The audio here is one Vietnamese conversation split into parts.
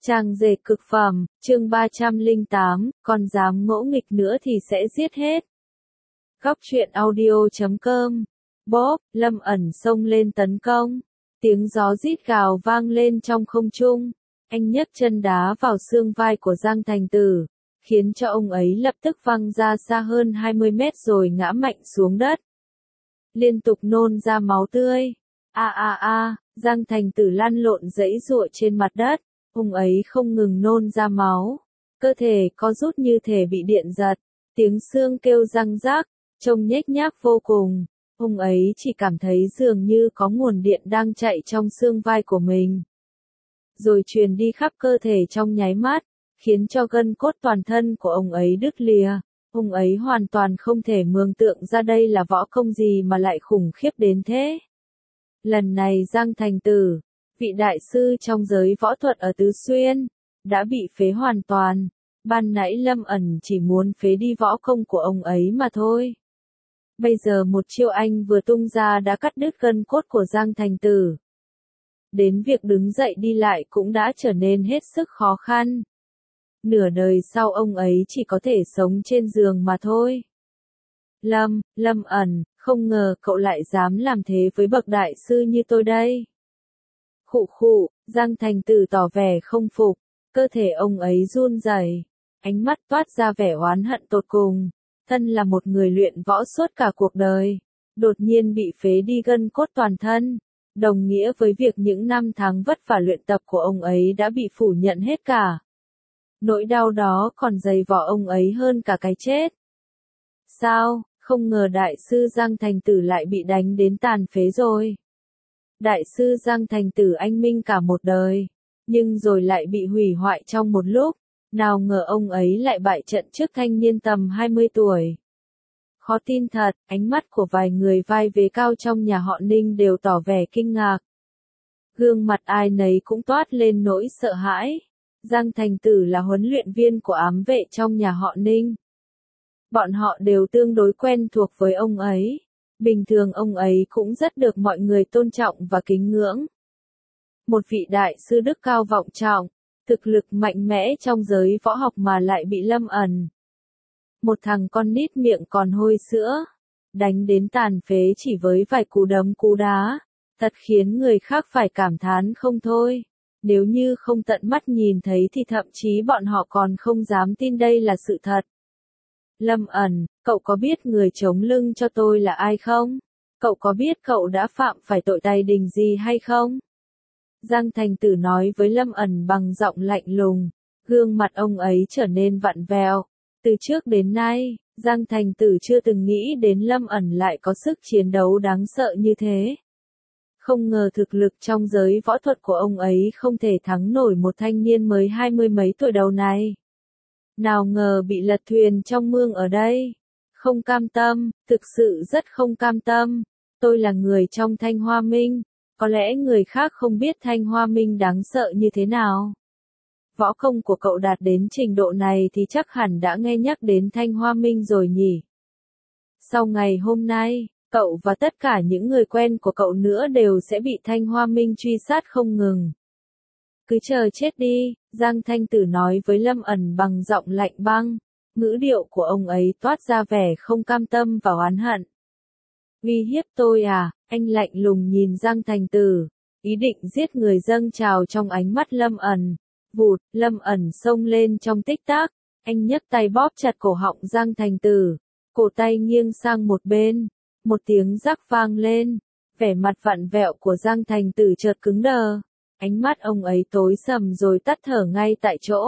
Trang dệt cực phẩm, chương 308, còn dám ngỗ nghịch nữa thì sẽ giết hết. Góc truyện audio.com. Bốp, Lâm ẩn xông lên tấn công. Tiếng gió rít gào vang lên trong không trung. Anh nhấc chân đá vào xương vai của Giang Thành Tử, khiến cho ông ấy lập tức văng ra xa hơn 20 mét rồi ngã mạnh xuống đất. Liên tục nôn ra máu tươi. Giang Thành Tử lăn lộn giãy giụa trên mặt đất. Ông ấy không ngừng nôn ra máu, cơ thể co rút như thể bị điện giật, tiếng xương kêu răng rác, trông nhếch nhác vô cùng. Ông ấy chỉ cảm thấy dường như có nguồn điện đang chạy trong xương vai của mình, rồi truyền đi khắp cơ thể trong nháy mắt, khiến cho gân cốt toàn thân của ông ấy đứt lìa. Ông ấy hoàn toàn không thể mường tượng ra đây là võ công gì mà lại khủng khiếp đến thế. Lần này Giang Thành Tử, vị đại sư trong giới võ thuật ở Tứ Xuyên, đã bị phế hoàn toàn. Ban nãy Lâm ẩn chỉ muốn phế đi võ công của ông ấy mà thôi. Bây giờ một chiêu anh vừa tung ra đã cắt đứt gân cốt của Giang Thành Tử. Đến việc đứng dậy đi lại cũng đã trở nên hết sức khó khăn. Nửa đời sau ông ấy chỉ có thể sống trên giường mà thôi. Lâm ẩn, không ngờ cậu lại dám làm thế với bậc đại sư như tôi đây. Khụ, Giang Thành Tử tỏ vẻ không phục, cơ thể ông ấy run rẩy, ánh mắt toát ra vẻ oán hận tột cùng. Thân là một người luyện võ suốt cả cuộc đời, đột nhiên bị phế đi gân cốt toàn thân, đồng nghĩa với việc những năm tháng vất vả luyện tập của ông ấy đã bị phủ nhận hết cả. Nỗi đau đó còn dày vò ông ấy hơn cả cái chết. Sao, không ngờ đại sư Giang Thành Tử lại bị đánh đến tàn phế rồi. Đại sư Giang Thành Tử anh minh cả một đời, nhưng rồi lại bị hủy hoại trong một lúc. Nào ngờ ông ấy lại bại trận trước thanh niên tầm 20 tuổi. Khó tin thật, ánh mắt của vài người vai vế cao trong nhà họ Ninh đều tỏ vẻ kinh ngạc. Gương mặt ai nấy cũng toát lên nỗi sợ hãi. Giang Thành Tử là huấn luyện viên của ám vệ trong nhà họ Ninh. Bọn họ đều tương đối quen thuộc với ông ấy. Bình thường ông ấy cũng rất được mọi người tôn trọng và kính ngưỡng. Một vị đại sư đức cao vọng trọng, thực lực mạnh mẽ trong giới võ học mà lại bị Lâm ẩn, một thằng con nít miệng còn hôi sữa, đánh đến tàn phế chỉ với vài cú đấm cú đá, thật khiến người khác phải cảm thán không thôi. Nếu như không tận mắt nhìn thấy thì thậm chí bọn họ còn không dám tin đây là sự thật. Lâm ẩn, cậu có biết người chống lưng cho tôi là ai không? Cậu có biết cậu đã phạm phải tội tày đình gì hay không? Giang Thành Tử nói với Lâm ẩn bằng giọng lạnh lùng, gương mặt ông ấy trở nên vặn vẹo. Từ trước đến nay, Giang Thành Tử chưa từng nghĩ đến Lâm ẩn lại có sức chiến đấu đáng sợ như thế. Không ngờ thực lực trong giới võ thuật của ông ấy không thể thắng nổi một thanh niên mới 20 mấy tuổi đầu này. Nào ngờ bị lật thuyền trong mương ở đây. Không cam tâm, thực sự rất không cam tâm. Tôi là người trong Thanh Hoa Minh. Có lẽ người khác không biết Thanh Hoa Minh đáng sợ như thế nào. Võ công của cậu đạt đến trình độ này thì chắc hẳn đã nghe nhắc đến Thanh Hoa Minh rồi nhỉ. Sau ngày hôm nay, cậu và tất cả những người quen của cậu nữa đều sẽ bị Thanh Hoa Minh truy sát không ngừng. Cứ chờ chết đi, Giang Thành Tử nói với Lâm ẩn bằng giọng lạnh băng. Ngữ điệu của ông ấy toát ra vẻ không cam tâm và oán hận. Uy hiếp tôi à? Anh lạnh lùng nhìn Giang Thành Tử, ý định giết người dâng trào trong ánh mắt Lâm ẩn. Vụt, Lâm ẩn xông lên trong tích tắc, anh nhấc tay bóp chặt cổ họng Giang Thành Tử, cổ tay nghiêng sang một bên, một tiếng rắc vang lên, vẻ mặt vặn vẹo của Giang Thành Tử chợt cứng đờ, ánh mắt ông ấy tối sầm rồi tắt thở ngay tại chỗ.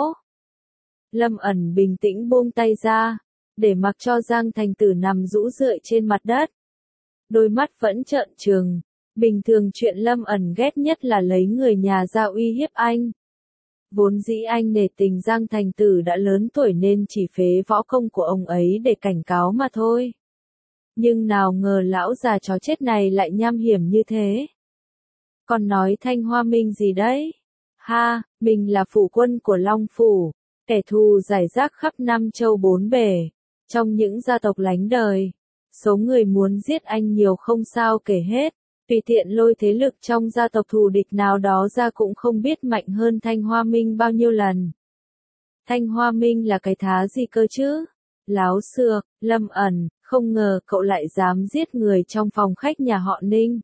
Lâm ẩn bình tĩnh buông tay ra, để mặc cho Giang Thành Tử nằm rũ rượi trên mặt đất. Đôi mắt vẫn trợn trừng, bình thường chuyện Lâm ẩn ghét nhất là lấy người nhà ra uy hiếp anh. Vốn dĩ anh nể tình Giang Thành Tử đã lớn tuổi nên chỉ phế võ công của ông ấy để cảnh cáo mà thôi. Nhưng nào ngờ lão già chó chết này lại nham hiểm như thế. Còn nói Thanh Hoa Minh gì đấy? Ha, mình là phủ quân của Long Phủ, kẻ thù rải rác khắp năm châu bốn bể. Trong những gia tộc lánh đời, số người muốn giết anh nhiều không sao kể hết. tùy tiện lôi thế lực trong gia tộc thù địch nào đó ra cũng không biết mạnh hơn Thanh Hoa Minh bao nhiêu lần. Thanh Hoa Minh là cái thá gì cơ chứ? Láo xược, Lâm ẩn, không ngờ cậu lại dám giết người trong phòng khách nhà họ Ninh.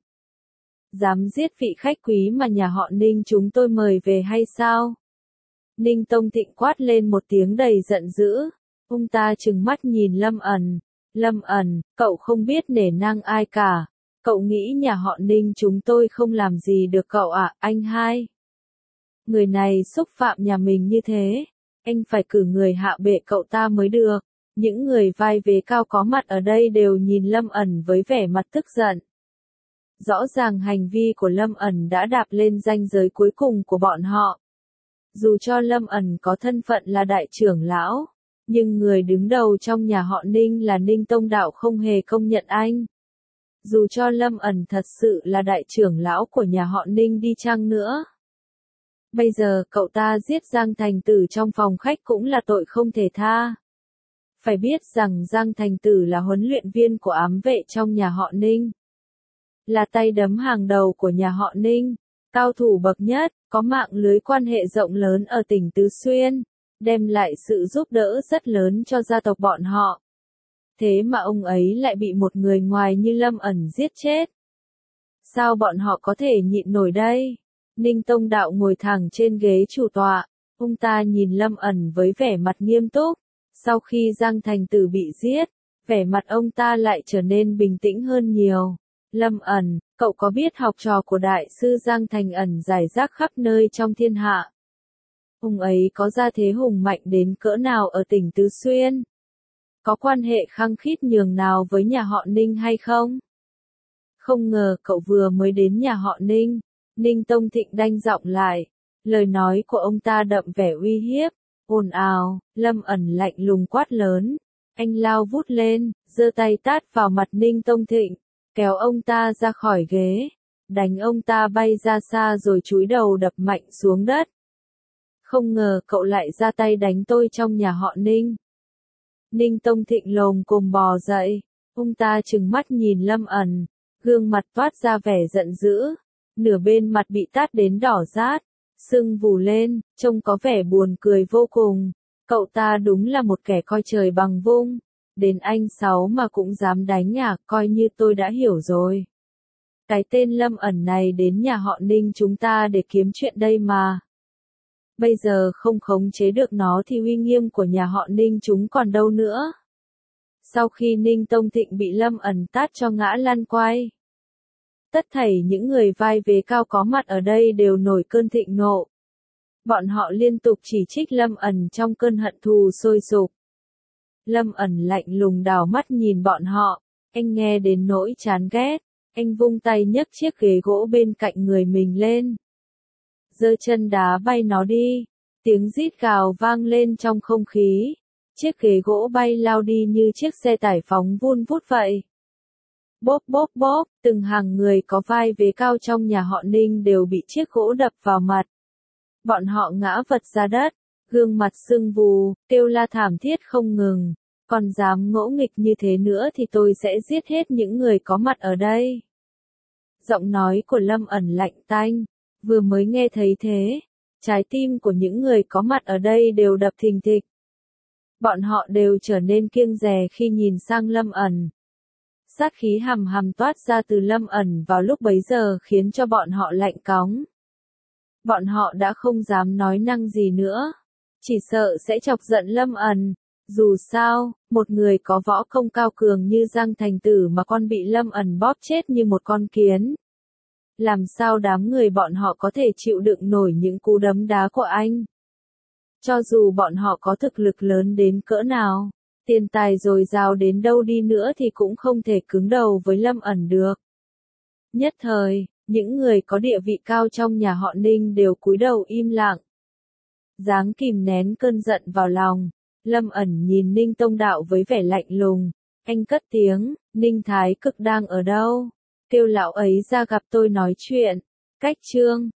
Dám giết vị khách quý mà nhà họ Ninh chúng tôi mời về hay sao? Ninh Tông Thịnh quát lên một tiếng đầy giận dữ. Ông ta trừng mắt nhìn Lâm ẩn. Lâm ẩn, cậu không biết nể nang ai cả. Cậu nghĩ nhà họ Ninh chúng tôi không làm gì được cậu à, anh hai? Người này xúc phạm nhà mình như thế. Anh phải cử người hạ bệ cậu ta mới được. Những người vai vế cao có mặt ở đây đều nhìn Lâm ẩn với vẻ mặt tức giận. Rõ ràng hành vi của Lâm ẩn đã đạp lên ranh giới cuối cùng của bọn họ. Dù cho Lâm ẩn có thân phận là đại trưởng lão, nhưng người đứng đầu trong nhà họ Ninh là Ninh Tông Đạo không hề công nhận anh. Dù cho Lâm ẩn thật sự là đại trưởng lão của nhà họ Ninh đi chăng nữa. Bây giờ cậu ta giết Giang Thành Tử trong phòng khách cũng là tội không thể tha. Phải biết rằng Giang Thành Tử là huấn luyện viên của ám vệ trong nhà họ Ninh. Là tay đấm hàng đầu của nhà họ Ninh, cao thủ bậc nhất, có mạng lưới quan hệ rộng lớn ở tỉnh Tứ Xuyên, đem lại sự giúp đỡ rất lớn cho gia tộc bọn họ. Thế mà ông ấy lại bị một người ngoài như Lâm ẩn giết chết. Sao bọn họ có thể nhịn nổi đây? Ninh Tông Đạo ngồi thẳng trên ghế chủ tọa, ông ta nhìn Lâm ẩn với vẻ mặt nghiêm túc. Sau khi Giang Thành Tử bị giết, vẻ mặt ông ta lại trở nên bình tĩnh hơn nhiều. Lâm ẩn, cậu có biết học trò của đại sư Giang Thành Ẩn rải rác khắp nơi trong thiên hạ? Ông ấy có gia thế hùng mạnh đến cỡ nào ở tỉnh Tứ Xuyên? Có quan hệ khăng khít nhường nào với nhà họ Ninh hay không? Không ngờ cậu vừa mới đến nhà họ Ninh. Ninh Tông Thịnh đanh giọng lại. Lời nói của ông ta đậm vẻ uy hiếp. Ồn ào, Lâm ẩn lạnh lùng quát lớn. Anh lao vút lên, giơ tay tát vào mặt Ninh Tông Thịnh, kéo ông ta ra khỏi ghế, đánh ông ta bay ra xa rồi chúi đầu đập mạnh xuống đất. Không ngờ cậu lại ra tay đánh tôi trong nhà họ Ninh. Ninh Tông Thịnh lồm cồm bò dậy, ông ta trừng mắt nhìn Lâm ẩn, gương mặt toát ra vẻ giận dữ, nửa bên mặt bị tát đến đỏ rát, sưng vù lên, trông có vẻ buồn cười vô cùng. Cậu ta đúng là một kẻ coi trời bằng vung, đến anh Sáu mà cũng dám đánh à, coi như tôi đã hiểu rồi. Cái tên Lâm ẩn này đến nhà họ Ninh chúng ta để kiếm chuyện đây mà. Bây giờ không khống chế được nó thì uy nghiêm của nhà họ Ninh chúng còn đâu nữa. Sau khi Ninh Tông Thịnh bị Lâm ẩn tát cho ngã lăn quay, tất thảy những người vai vế cao có mặt ở đây đều nổi cơn thịnh nộ. Bọn họ liên tục chỉ trích Lâm ẩn trong cơn hận thù sôi sục. Lâm ẩn lạnh lùng đảo mắt nhìn bọn họ, anh nghe đến nỗi chán ghét, anh vung tay nhấc chiếc ghế gỗ bên cạnh người mình lên. Giơ chân đá bay nó đi, tiếng rít gào vang lên trong không khí, chiếc ghế gỗ bay lao đi như chiếc xe tải phóng vun vút vậy. Bốp bốp bốp, từng hàng người có vai vế cao trong nhà họ Ninh đều bị chiếc gỗ đập vào mặt. Bọn họ ngã vật ra đất, gương mặt sưng vù, kêu la thảm thiết không ngừng. Còn dám ngỗ nghịch như thế nữa thì tôi sẽ giết hết những người có mặt ở đây. Giọng nói của Lâm ẩn lạnh tanh, vừa mới nghe thấy thế, trái tim của những người có mặt ở đây đều đập thình thịch. Bọn họ đều trở nên kiêng dè khi nhìn sang Lâm ẩn. Sát khí hầm hầm toát ra từ Lâm ẩn vào lúc bấy giờ khiến cho bọn họ lạnh cóng. Bọn họ đã không dám nói năng gì nữa, chỉ sợ sẽ chọc giận Lâm ẩn. Dù sao, một người có võ công cao cường như Giang Thành Tử mà con bị Lâm ẩn bóp chết như một con kiến. Làm sao đám người bọn họ có thể chịu đựng nổi những cú đấm đá của anh? Cho dù bọn họ có thực lực lớn đến cỡ nào, tiền tài dồi dào đến đâu đi nữa thì cũng không thể cứng đầu với Lâm ẩn được. Nhất thời, những người có địa vị cao trong nhà họ Ninh đều cúi đầu im lặng. Dáng kìm nén cơn giận vào lòng, Lâm ẩn nhìn Ninh Tông Đạo với vẻ lạnh lùng. Anh cất tiếng, Ninh Thái Cực đang ở đâu? Kêu lão ấy ra gặp tôi nói chuyện. Cách chương